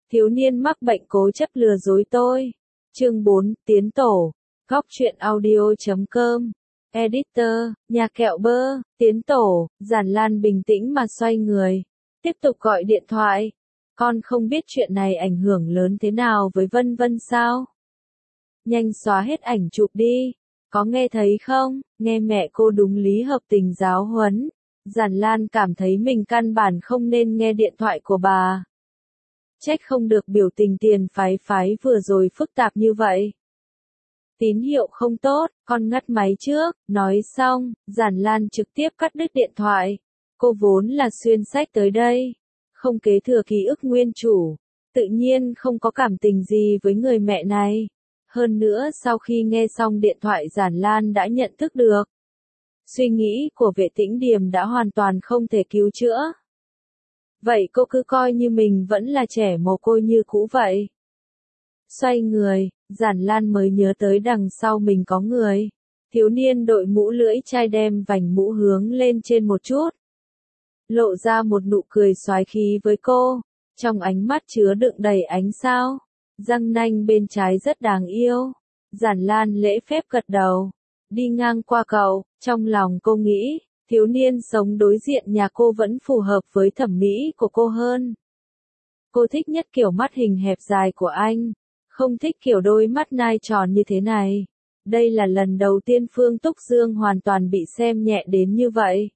thiếu niên mắc bệnh cố chấp lừa dối tôi. Chương 4, tiến tổ. Góc truyện audio.com. Editor, nhà kẹo bơ, tiến tổ. Giản Lan bình tĩnh mà xoay người. Tiếp tục gọi điện thoại. Con không biết chuyện này ảnh hưởng lớn thế nào với Vân Vân sao? Nhanh xóa hết ảnh chụp đi. Có nghe thấy không? Nghe mẹ cô đúng lý hợp tình giáo huấn. Giản Lan cảm thấy mình căn bản không nên nghe điện thoại của bà. Trách không được biểu tình Tiền Phái Phái vừa rồi phức tạp như vậy. Tín hiệu không tốt, con ngắt máy trước. Nói xong, Giản Lan trực tiếp cắt đứt điện thoại. Cô vốn là xuyên sách tới đây, không kế thừa ký ức nguyên chủ, tự nhiên không có cảm tình gì với người mẹ này. Hơn nữa sau khi nghe xong điện thoại Giản Lan đã nhận thức được. Suy nghĩ của Vệ Tĩnh Điềm đã hoàn toàn không thể cứu chữa. Vậy cô cứ coi như mình vẫn là trẻ mồ côi như cũ vậy. Xoay người, Giản Lan mới nhớ tới đằng sau mình có người. Thiếu niên đội mũ lưỡi chai đem vành mũ hướng lên trên một chút. Lộ ra một nụ cười xoái khí với cô. Trong ánh mắt chứa đựng đầy ánh sao. Răng nanh bên trái rất đáng yêu. Giản Lan lễ phép gật đầu. Đi ngang qua cậu, trong lòng cô nghĩ, thiếu niên sống đối diện nhà cô vẫn phù hợp với thẩm mỹ của cô hơn. Cô thích nhất kiểu mắt hình hẹp dài của anh, không thích kiểu đôi mắt nai tròn như thế này. Đây là lần đầu tiên Phương Túc Dương hoàn toàn bị xem nhẹ đến như vậy.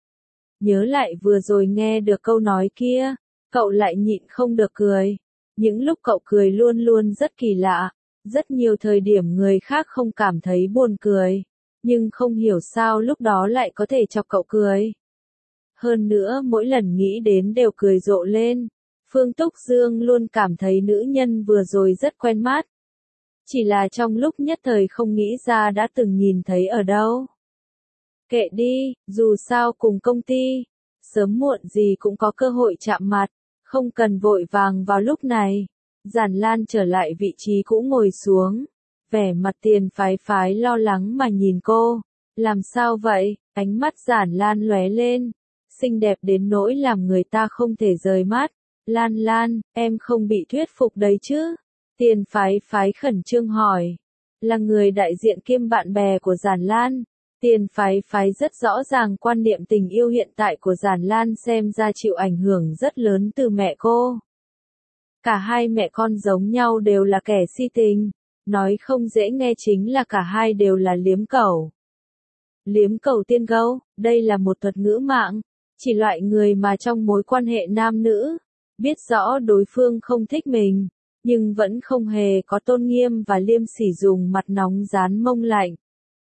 Nhớ lại vừa rồi nghe được câu nói kia, cậu lại nhịn không được cười. Những lúc cậu cười luôn luôn rất kỳ lạ. Rất nhiều thời điểm người khác không cảm thấy buồn cười, nhưng không hiểu sao lúc đó lại có thể chọc cậu cười. Hơn nữa mỗi lần nghĩ đến đều cười rộ lên. Phương Túc Dương luôn cảm thấy nữ nhân vừa rồi rất quen mắt. Chỉ là trong lúc nhất thời không nghĩ ra đã từng nhìn thấy ở đâu. Kệ đi, dù sao cùng công ty, sớm muộn gì cũng có cơ hội chạm mặt, không cần vội vàng vào lúc này. Giản Lan trở lại vị trí cũ ngồi xuống. Vẻ mặt Tiền Phái Phái lo lắng mà nhìn cô. Làm sao vậy? Ánh mắt Giản Lan lóe lên. Xinh đẹp đến nỗi làm người ta không thể rời mắt. Lan Lan, em không bị thuyết phục đấy chứ? Tiền Phái Phái khẩn trương hỏi. Là người đại diện kiêm bạn bè của Giản Lan. Tiền Phái Phái rất rõ ràng quan niệm tình yêu hiện tại của Giản Lan xem ra chịu ảnh hưởng rất lớn từ mẹ cô. Cả hai mẹ con giống nhau đều là kẻ si tình. Nói không dễ nghe chính là cả hai đều là liếm cẩu. Liếm cẩu tiên gấu, đây là một thuật ngữ mạng. Chỉ loại người mà trong mối quan hệ nam nữ, biết rõ đối phương không thích mình, nhưng vẫn không hề có tôn nghiêm và liêm sỉ dùng mặt nóng dán mông lạnh.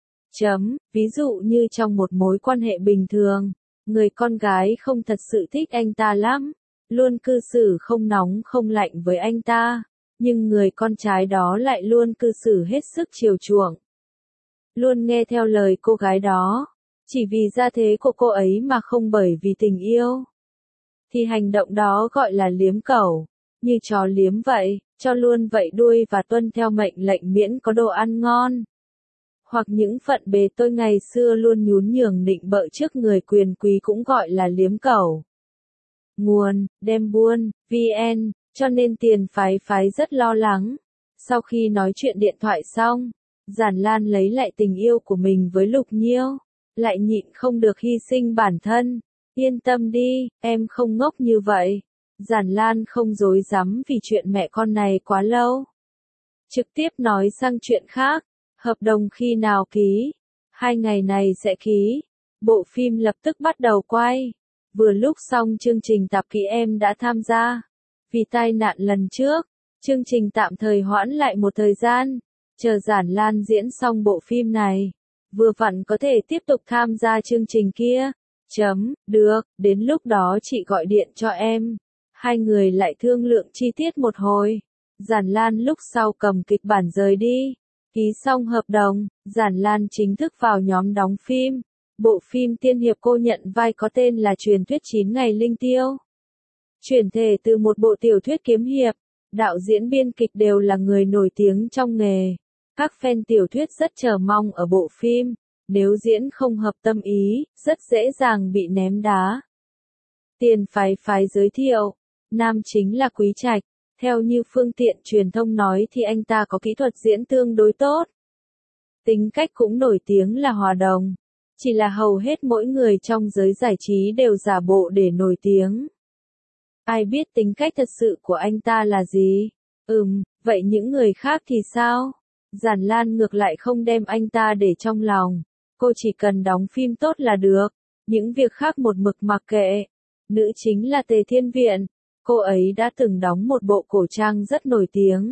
Ví dụ như trong một mối quan hệ bình thường, người con gái không thật sự thích anh ta lắm. Luôn cư xử không nóng không lạnh với anh ta, nhưng người con trai đó lại luôn cư xử hết sức chiều chuộng. Luôn nghe theo lời cô gái đó, chỉ vì gia thế của cô ấy mà không bởi vì tình yêu. Thì hành động đó gọi là liếm cẩu, như chó liếm vậy, cho luôn vậy đuôi và tuân theo mệnh lệnh miễn có đồ ăn ngon. Hoặc những phận bề tôi ngày xưa luôn nhún nhường nịnh bợ trước người quyền quý cũng gọi là liếm cẩu. Nguồn, đem buôn, VN, cho nên Tiền Phái Phái rất lo lắng. Sau khi nói chuyện điện thoại xong, Giản Lan lấy lại tình yêu của mình với Lục Nhiêu, lại nhịn không được hy sinh bản thân. Yên tâm đi, em không ngốc như vậy. Giản Lan không dối rắm vì chuyện mẹ con này quá lâu. Trực tiếp nói sang chuyện khác, hợp đồng khi nào ký? 2 ngày này sẽ ký. Bộ phim lập tức bắt đầu quay. Vừa lúc xong chương trình tạp kỹ em đã tham gia. Vì tai nạn lần trước, chương trình tạm thời hoãn lại một thời gian. Chờ Giản Lan diễn xong bộ phim này, vừa vặn có thể tiếp tục tham gia chương trình kia. Được, đến lúc đó chị gọi điện cho em. Hai người lại thương lượng chi tiết một hồi. Giản Lan lúc sau cầm kịch bản rời đi. Ký xong hợp đồng, Giản Lan chính thức vào nhóm đóng phim. Bộ phim tiên hiệp cô nhận vai có tên là Truyền thuyết 9 ngày linh tiêu. Chuyển thể từ một bộ tiểu thuyết kiếm hiệp, đạo diễn biên kịch đều là người nổi tiếng trong nghề. Các fan tiểu thuyết rất chờ mong ở bộ phim, nếu diễn không hợp tâm ý, rất dễ dàng bị ném đá. Tiền Phái Phái giới thiệu, nam chính là Quý Trạch, Theo như phương tiện truyền thông nói thì anh ta có kỹ thuật diễn tương đối tốt. Tính cách cũng nổi tiếng là hòa đồng. Chỉ là hầu hết mỗi người trong giới giải trí đều giả bộ để nổi tiếng. Ai biết tính cách thật sự của anh ta là gì? Vậy những người khác thì sao? Giản Lan ngược lại không đem anh ta để trong lòng. Cô chỉ cần đóng phim tốt là được. Những việc khác một mực mặc kệ. Nữ chính là Tề Thiên Viện. Cô ấy đã từng đóng một bộ cổ trang rất nổi tiếng.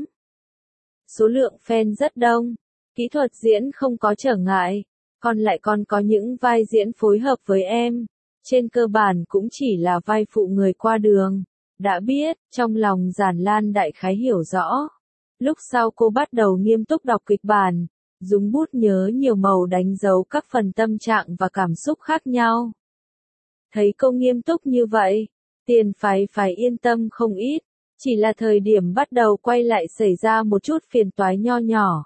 Số lượng fan rất đông. Kỹ thuật diễn không có trở ngại. Còn có những vai diễn phối hợp với em. Trên cơ bản cũng chỉ là vai phụ người qua đường. Đã biết, trong lòng Giản Lan đại khái hiểu rõ. Lúc sau cô bắt đầu nghiêm túc đọc kịch bản. Dùng bút nhớ nhiều màu đánh dấu các phần tâm trạng và cảm xúc khác nhau. Thấy cô nghiêm túc như vậy, Tiền phải yên tâm không ít. Chỉ là thời điểm bắt đầu quay lại xảy ra một chút phiền toái nho nhỏ.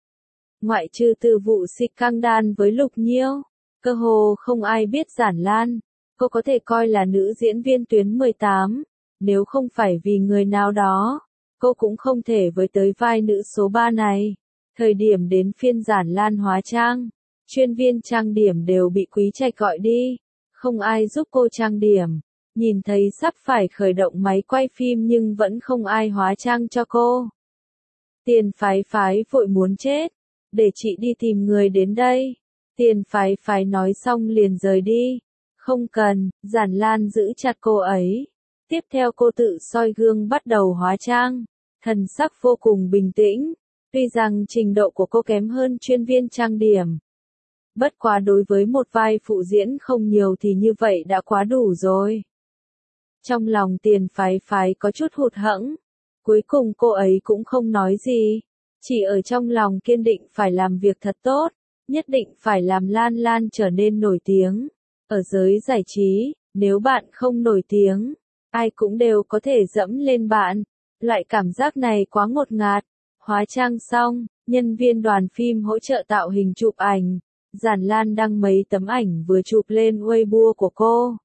Ngoại trừ từ vụ scandal với Lục Nhiêu, cơ hồ không ai biết Giản Lan. Cô có thể coi là nữ diễn viên tuyến 18, nếu không phải vì người nào đó, cô cũng không thể với tới vai nữ số 3 này. Thời điểm đến phiên Giản Lan hóa trang, chuyên viên trang điểm đều bị Quý Trạch gọi đi, không ai giúp cô trang điểm. Nhìn thấy sắp phải khởi động máy quay phim nhưng vẫn không ai hóa trang cho cô. Tiền phái vội muốn chết. Để chị đi tìm người đến đây. Tiền phái nói xong liền rời đi. Không cần, Giản Lan giữ chặt cô ấy. Tiếp theo cô tự soi gương bắt đầu hóa trang. Thần sắc vô cùng bình tĩnh. Tuy rằng trình độ của cô kém hơn chuyên viên trang điểm. Bất quá đối với một vai phụ diễn không nhiều thì như vậy đã quá đủ rồi. Trong lòng Tiền phái có chút hụt hẫng. Cuối cùng cô ấy cũng không nói gì. Chỉ ở trong lòng kiên định phải làm việc thật tốt. Nhất định phải làm Lan trở nên nổi tiếng. Ở giới giải trí, nếu bạn không nổi tiếng, ai cũng đều có thể dẫm lên bạn. Loại cảm giác này quá ngột ngạt. Hóa trang xong, nhân viên đoàn phim hỗ trợ tạo hình chụp ảnh. Giản Lan đăng mấy tấm ảnh vừa chụp lên Weibo của cô.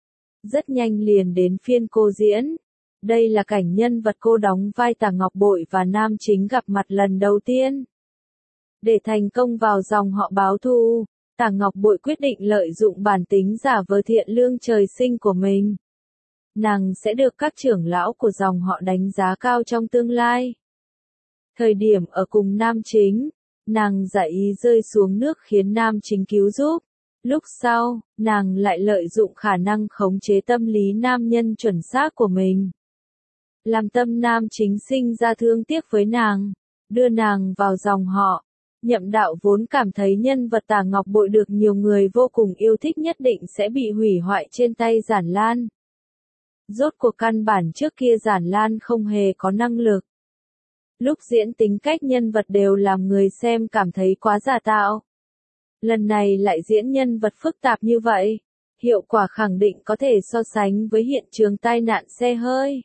Rất nhanh liền đến phiên cô diễn. Đây là cảnh nhân vật cô đóng vai Tả Ngọc Bội và nam chính gặp mặt lần đầu tiên. Để thành công vào dòng họ báo thù, Tả Ngọc Bội quyết định lợi dụng bản tính giả vờ thiện lương trời sinh của mình. Nàng sẽ được các trưởng lão của dòng họ đánh giá cao trong tương lai. Thời điểm ở cùng nam chính, nàng giả ý rơi xuống nước khiến nam chính cứu giúp. Lúc sau, nàng lại lợi dụng khả năng khống chế tâm lý nam nhân chuẩn xác của mình. Làm tâm nam chính sinh ra thương tiếc với nàng, đưa nàng vào dòng họ. Nhậm Đạo vốn cảm thấy nhân vật Tả Ngọc Bội được nhiều người vô cùng yêu thích nhất định sẽ bị hủy hoại trên tay Giản Lan. Rốt cuộc căn bản trước kia Giản Lan không hề có năng lực. Lúc diễn tính cách nhân vật đều làm người xem cảm thấy quá giả tạo. Lần này lại diễn nhân vật phức tạp như vậy, hiệu quả khẳng định có thể so sánh với hiện trường tai nạn xe hơi.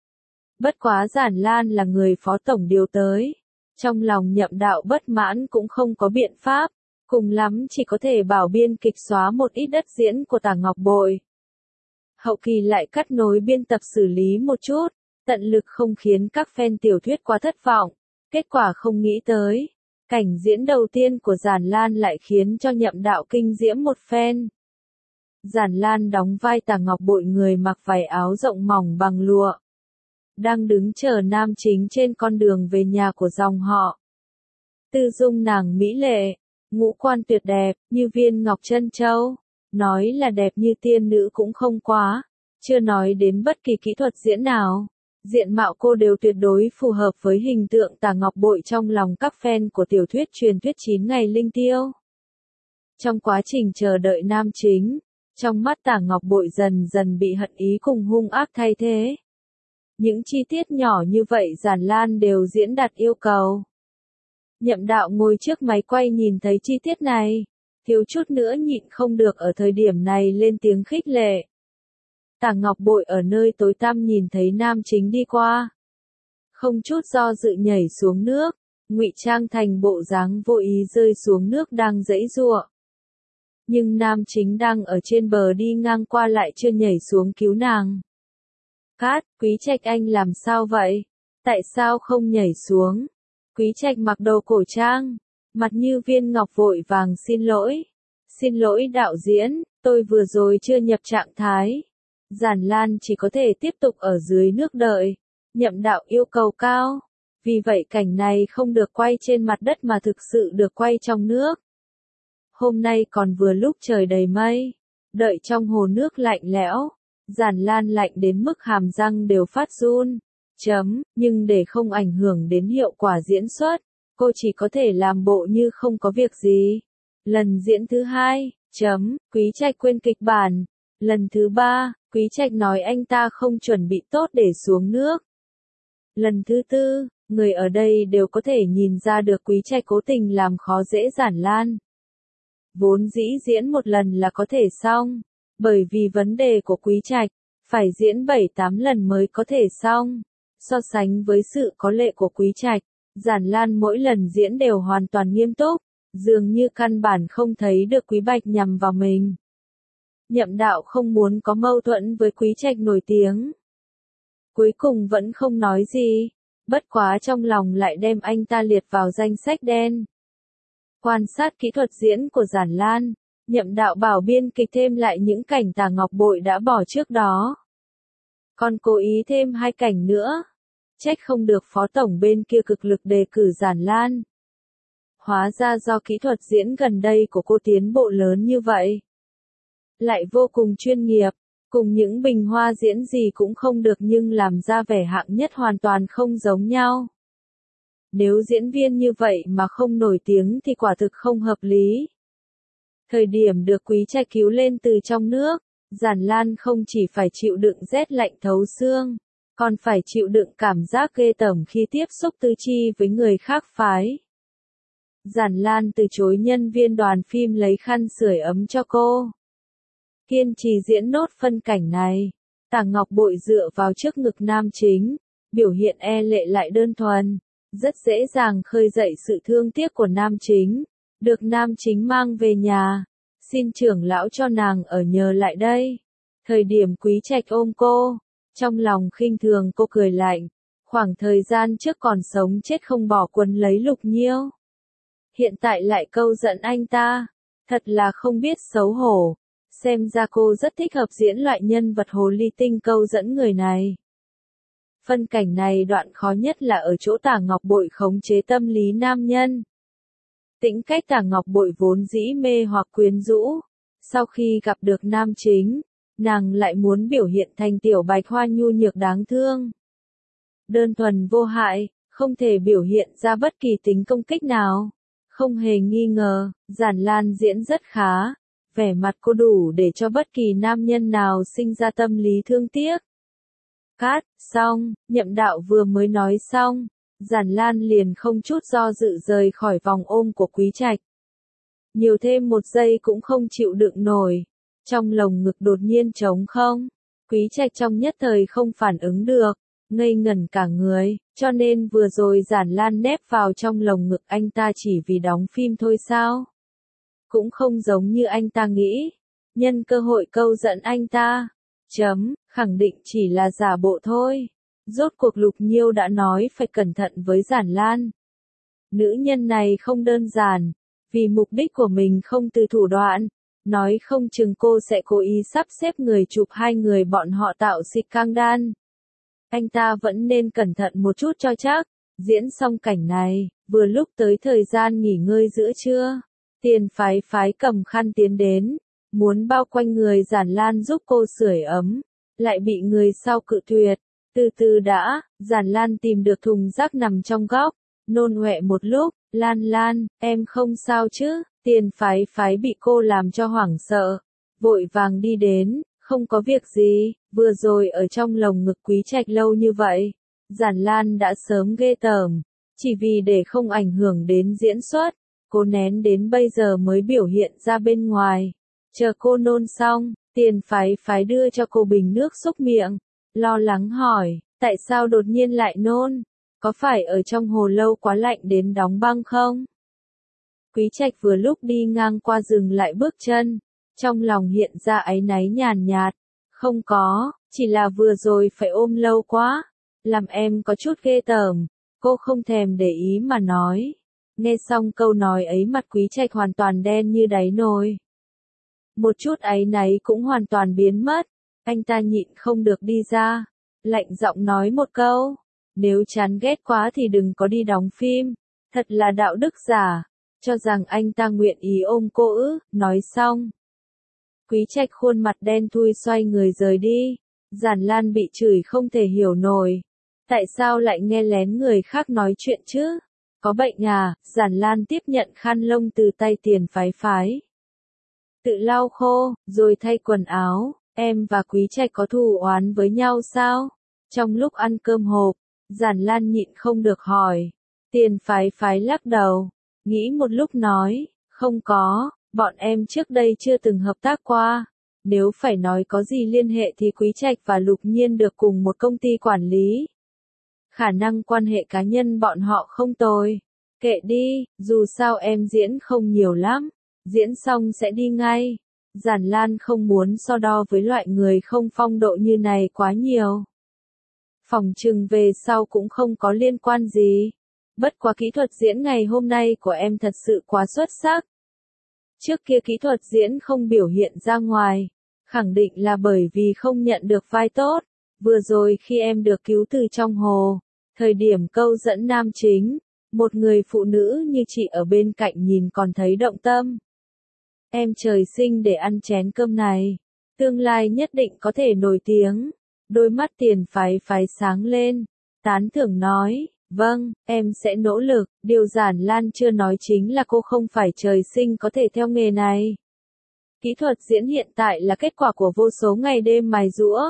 Bất quá Giản Lan là người phó tổng điều tới. Trong lòng Nhậm Đạo bất mãn cũng không có biện pháp, cùng lắm chỉ có thể bảo biên kịch xóa một ít đất diễn của Tả Ngọc Bội. Hậu kỳ lại cắt nối biên tập xử lý một chút, tận lực không khiến các fan tiểu thuyết quá thất vọng. Kết quả không nghĩ tới, cảnh diễn đầu tiên của Giản Lan lại khiến cho Nhậm Đạo kinh diễm một phen. Giản Lan đóng vai Tả Ngọc Bội người mặc váy áo rộng mỏng bằng lụa. Đang đứng chờ nam chính trên con đường về nhà của dòng họ. Tư dung nàng mỹ lệ, ngũ quan tuyệt đẹp, như viên ngọc trân châu. Nói là đẹp như tiên nữ cũng không quá, chưa nói đến bất kỳ kỹ thuật diễn nào. Diện mạo cô đều tuyệt đối phù hợp với hình tượng Tả Ngọc Bội trong lòng các fan của tiểu thuyết truyền thuyết 9 ngày linh tiêu. Trong quá trình chờ đợi nam chính, trong mắt Tả Ngọc Bội dần dần bị hận ý cùng hung ác thay thế. Những chi tiết nhỏ như vậy Giản Lan đều diễn đạt yêu cầu. Nhậm Đạo ngồi trước máy quay nhìn thấy chi tiết này, thiếu chút nữa nhịn không được ở thời điểm này lên tiếng khích lệ. Tả Ngọc Bội ở nơi tối tăm nhìn thấy nam chính đi qua. Không chút do dự nhảy xuống nước, ngụy trang thành bộ dáng vô ý rơi xuống nước đang giãy giụa. Nhưng nam chính đang ở trên bờ đi ngang qua lại chưa nhảy xuống cứu nàng. Cát, Quý Trạch anh làm sao vậy? tại sao không nhảy xuống? Quý Trạch mặc đồ cổ trang, mặt như viên ngọc vội vàng xin lỗi đạo diễn, tôi vừa rồi chưa nhập trạng thái. Giản Lan chỉ có thể tiếp tục ở dưới nước đợi, Nhậm Đạo yêu cầu cao, vì vậy cảnh này không được quay trên mặt đất mà thực sự được quay trong nước. Hôm nay còn vừa lúc trời đầy mây, đợi trong hồ nước lạnh lẽo, Giản Lan lạnh đến mức hàm răng đều phát run. Nhưng để không ảnh hưởng đến hiệu quả diễn xuất, cô chỉ có thể làm bộ như không có việc gì. Lần diễn thứ 2, Quý Trạch quên kịch bản. Lần thứ 3, Quý Trạch nói anh ta không chuẩn bị tốt để xuống nước. Lần thứ 4, người ở đây đều có thể nhìn ra được Quý Trạch cố tình làm khó dễ Giản Lan. Vốn dĩ diễn một lần là có thể xong, bởi vì vấn đề của Quý Trạch, phải diễn 7-8 lần mới có thể xong. So sánh với sự có lệ của Quý Trạch, Giản Lan mỗi lần diễn đều hoàn toàn nghiêm túc, dường như căn bản không thấy được Quý Bạch nhằm vào mình. Nhậm Đạo không muốn có mâu thuẫn với Quý Trạch nổi tiếng. Cuối cùng vẫn không nói gì, bất quá trong lòng lại đem anh ta liệt vào danh sách đen. Quan sát kỹ thuật diễn của Giản Lan, Nhậm Đạo bảo biên kịch thêm lại những cảnh Tả Ngọc Bội đã bỏ trước đó. Còn cố ý thêm 2 cảnh nữa. Trách không được phó tổng bên kia cực lực đề cử Giản Lan. Hóa ra do kỹ thuật diễn gần đây của cô tiến bộ lớn như vậy. Lại vô cùng chuyên nghiệp, cùng những bình hoa diễn gì cũng không được nhưng làm ra vẻ hạng nhất hoàn toàn không giống nhau. Nếu diễn viên như vậy mà không nổi tiếng thì quả thực không hợp lý. Thời điểm được Quý Trạch cứu lên từ trong nước, Giản Lan không chỉ phải chịu đựng rét lạnh thấu xương, còn phải chịu đựng cảm giác ghê tởm khi tiếp xúc tư chi với người khác phái. Giản Lan từ chối nhân viên đoàn phim lấy khăn sưởi ấm cho cô. Kiên trì diễn nốt phân cảnh này. Tả Ngọc Bội dựa vào trước ngực nam chính, biểu hiện e lệ lại đơn thuần, rất dễ dàng khơi dậy sự thương tiếc của nam chính. Được nam chính mang về nhà, xin trưởng lão cho nàng ở nhờ lại đây. Thời điểm Quý Trạch ôm cô, trong lòng khinh thường cô cười lạnh, khoảng thời gian trước còn sống chết không bỏ quần lấy Lục Nhiêu. Hiện tại lại câu giận anh ta, thật là không biết xấu hổ. Xem ra cô rất thích hợp diễn loại nhân vật hồ ly tinh câu dẫn người này. Phân cảnh này đoạn khó nhất là ở chỗ Tả Ngọc Bội khống chế tâm lý nam nhân. Tính cách Tả Ngọc Bội vốn dĩ mê hoặc quyến rũ. Sau khi gặp được nam chính, nàng lại muốn biểu hiện thành tiểu bạch hoa nhu nhược đáng thương. Đơn thuần vô hại, không thể biểu hiện ra bất kỳ tính công kích nào. Không hề nghi ngờ, Giản Lan diễn rất khá. Vẻ mặt cô đủ để cho bất kỳ nam nhân nào sinh ra tâm lý thương tiếc. Cát, xong, Nhậm Đạo vừa mới nói xong, Giản Lan liền không chút do dự rời khỏi vòng ôm của Quý Trạch. Nhiều thêm 1 giây cũng không chịu đựng nổi, trong lồng ngực đột nhiên trống không. Quý Trạch trong nhất thời không phản ứng được, ngây ngẩn cả người, cho nên vừa rồi Giản Lan nép vào trong lồng ngực anh ta chỉ vì đóng phim thôi sao? Cũng không giống như anh ta nghĩ, nhân cơ hội câu giận anh ta. Khẳng định chỉ là giả bộ thôi. Rốt cuộc Lục Nhiêu đã nói phải cẩn thận với Giản Lan. Nữ nhân này không đơn giản, vì mục đích của mình không từ thủ đoạn, nói không chừng cô sẽ cố ý sắp xếp người chụp 2 người bọn họ tạo scandal. Anh ta vẫn nên cẩn thận một chút cho chắc. Diễn xong cảnh này, vừa lúc tới thời gian nghỉ ngơi giữa trưa. Tiền phái cầm khăn tiến đến, muốn bao quanh người Giản Lan giúp cô sưởi ấm, lại bị người sau cự tuyệt. Từ từ đã, Giản Lan tìm được thùng rác nằm trong góc, nôn ọe một lúc, Lan, em không sao chứ? Tiền phái bị cô làm cho hoảng sợ, vội vàng đi đến, không có việc gì, vừa rồi ở trong lồng ngực Quý Trạch lâu như vậy, Giản Lan đã sớm ghê tởm, chỉ vì để không ảnh hưởng đến diễn xuất. Cô nén đến bây giờ mới biểu hiện ra bên ngoài. Chờ cô nôn xong, Tiền phái đưa cho cô bình nước xúc miệng. Lo lắng hỏi, tại sao đột nhiên lại nôn? Có phải ở trong hồ lâu quá lạnh đến đóng băng không? Quý Trạch vừa lúc đi ngang qua dừng lại bước chân. Trong lòng hiện ra áy náy nhàn nhạt. Không có, chỉ là vừa rồi phải ôm lâu quá. làm em có chút ghê tởm. Cô không thèm để ý mà nói. Nghe xong câu nói ấy mặt Quý Trạch hoàn toàn đen như đáy nồi. Một chút áy náy cũng hoàn toàn biến mất. Anh ta nhịn không được đi ra. Lạnh giọng nói một câu. Nếu chán ghét quá thì đừng có đi đóng phim. Thật là đạo đức giả. Cho rằng anh ta nguyện ý ôm cô ư. Nói xong. Quý Trạch khuôn mặt đen thui xoay người rời đi. Giản Lan bị chửi không thể hiểu nổi. Tại sao lại nghe lén người khác nói chuyện chứ? Có bệnh à? Giản Lan tiếp nhận khăn lông từ tay Tiền Phái Phái. Tự lau khô, rồi thay quần áo. Em và Quý Trạch có thù oán với nhau sao? Trong lúc ăn cơm hộp, Giản Lan nhịn không được hỏi. Tiền Phái Phái lắc đầu. Nghĩ một lúc nói, không có, bọn em trước đây chưa từng hợp tác qua. Nếu phải nói có gì liên hệ thì Quý Trạch và Lục Nhiên được cùng một công ty quản lý. Khả năng quan hệ cá nhân bọn họ không tồi. Kệ đi, dù sao em diễn không nhiều lắm. Diễn xong sẽ đi ngay. Giản Lan không muốn so đo với loại người không phong độ như này quá nhiều. Phỏng chừng về sau cũng không có liên quan gì. Bất quá kỹ thuật diễn ngày hôm nay của em thật sự quá xuất sắc. Trước kia kỹ thuật diễn không biểu hiện ra ngoài. Khẳng định là bởi vì không nhận được vai tốt. Vừa rồi khi em được cứu từ trong hồ. Thời điểm câu dẫn nam chính. Một người phụ nữ như chị ở bên cạnh nhìn còn thấy động tâm. Em trời sinh để ăn chén cơm này. Tương lai nhất định có thể nổi tiếng. Đôi mắt Tiền Phái Phái sáng lên. Tán thưởng nói, vâng, em sẽ nỗ lực. Điều Giản Lan chưa nói chính là cô không phải trời sinh có thể theo nghề này. Kỹ thuật diễn hiện tại là kết quả của vô số ngày đêm mài giũa.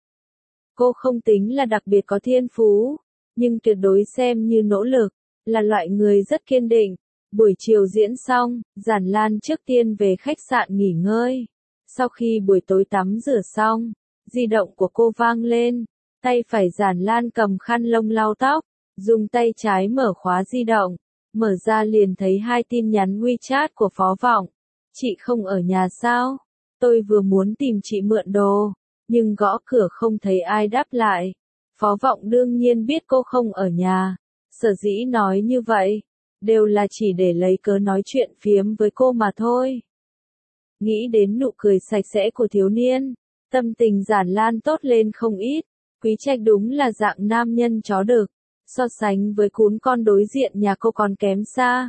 Cô không tính là đặc biệt có thiên phú, nhưng tuyệt đối xem như nỗ lực, là loại người rất kiên định. Buổi chiều diễn xong, Giản Lan trước tiên về khách sạn nghỉ ngơi. Sau khi buổi tối tắm rửa xong, di động của cô vang lên. Tay phải Giản Lan cầm khăn lông lau tóc, dùng tay trái mở khóa di động. Mở ra liền thấy 2 tin nhắn WeChat của Phó Vọng. Chị không ở nhà sao? Tôi vừa muốn tìm chị mượn đồ, nhưng gõ cửa không thấy ai đáp lại. Phó Vọng đương nhiên biết cô không ở nhà. Sở dĩ nói như vậy, đều là chỉ để lấy cớ nói chuyện phiếm với cô mà thôi. Nghĩ đến nụ cười sạch sẽ của thiếu niên, tâm tình Giản Lan tốt lên không ít. Quý Trạch đúng là dạng nam nhân chó đực, so sánh với cún con đối diện nhà cô còn kém xa.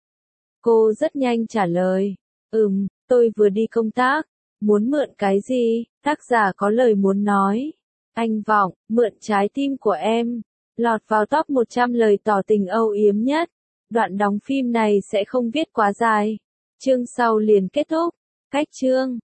Cô rất nhanh trả lời, tôi vừa đi công tác, muốn mượn cái gì? Tác giả có lời muốn nói. Anh Vọng, mượn trái tim của em, lọt vào top 100 lời tỏ tình âu yếm nhất. Đoạn đóng phim này sẽ không viết quá dài. Chương sau liền kết thúc. Cách chương